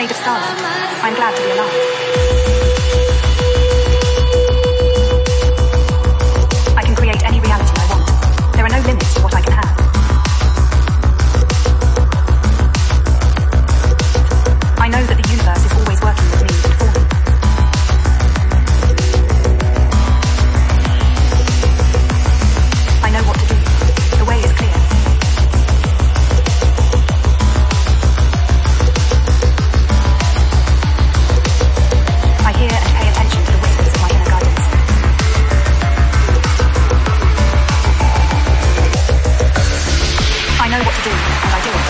made of starlight. I'm glad to be alive. I can create any reality I want. There are no limits to what I can have. I know that the universe is always working with me and for me. I know what to do. The way is clear. I hear and pay attention to the whispers of my inner guidance. I know what to do, and I do it.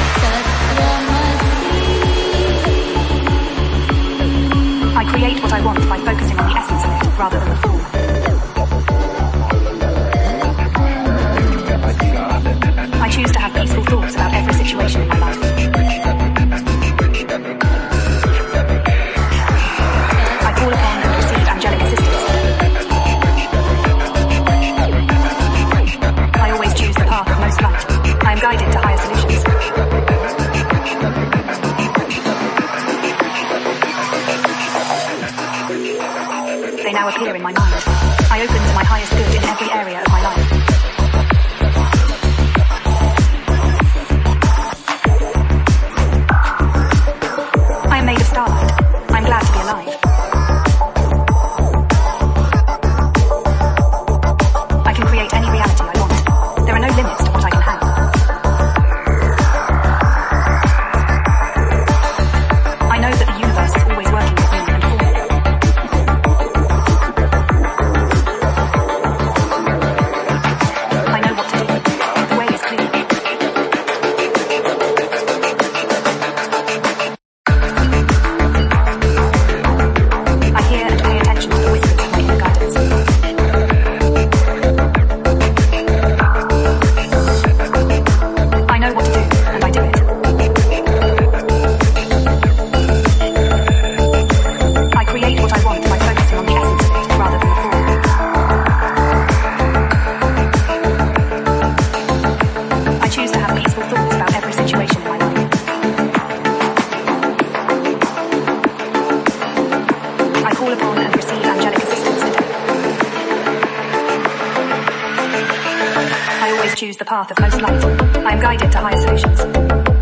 I create what I want by focusing on the essence of it rather than the form. I choose to have peaceful thoughts about every situation in my life. I call upon and receive angelic assistance. I always choose the path of most light. I am guided to higher solutions. They now appear in my mind. I open to my highest good in every area of my life. I am made of starlight. I'm glad to be alive. I can create any reality I want. There are no limits to what I can have. I know that the universe is always working with me and for me. I know what to do. The way is clear. I hear and pay attention to the whispers of my inner guidance. I know what to do, and I do it. I create what I want by focusing on the essence of it rather than the form. I choose to have peaceful thoughts about every situation in my life. I call upon and receive angelic assistance today. I always choose the path of most light. I am guided to higher solutions.